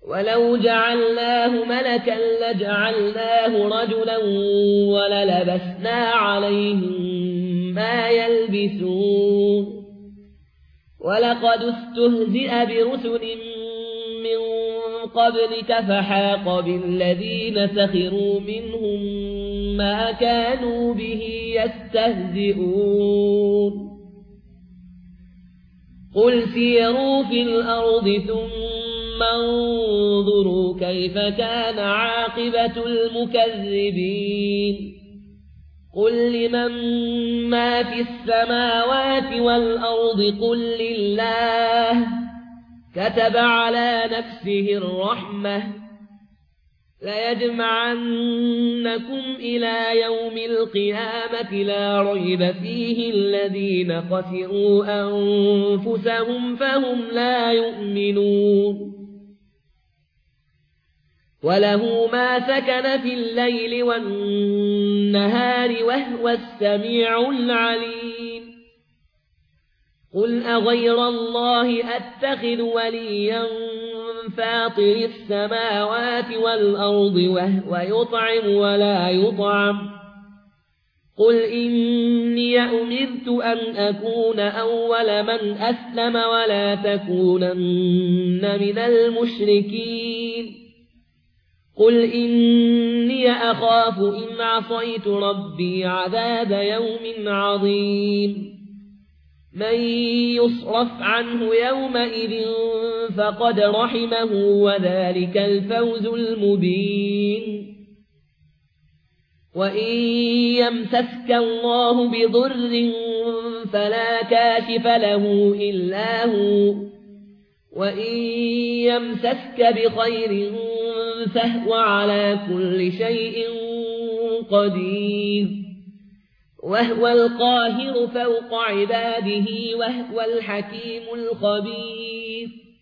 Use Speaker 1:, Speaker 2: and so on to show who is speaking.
Speaker 1: ولو جعلناه ملكا لجعلناه رجلا وللبسنا عليهم ما يلبسون ولقد استهزئ برسل من قبلك فحاق بالذين سخروا منهم ما كانوا به يستهزئون قل سيروا في الأرض ثم انظروا كيف كان عاقبة المكذبين قل لمن ما في السماوات والأرض قل لله كتب على نفسه الرحمة ليجمعنكم إلى يوم القيامة لا ريب فيه الذين خسروا أنفسهم فهم لا يؤمنون وله ما سكن في الليل والنهار وهو السميع العليم قل أغير الله أتخذ وليا فاطر السماوات والأرض وهو يطعم ولا يطعم قل إني أمرت أن أكون أول من أسلم ولا تكونن من المشركين قل إني أخاف إن عصيت ربي عذاب يوم عظيم من يصرف عنه يومئذ فقد رحمه وذلك الفوز المبين وإن يمسسك الله بضر فلا كاشف له إلا هو وإن يمسسك بخير فهو على كل شيء قدير وهو القاهر فوق عباده وهو الحكيم الخبير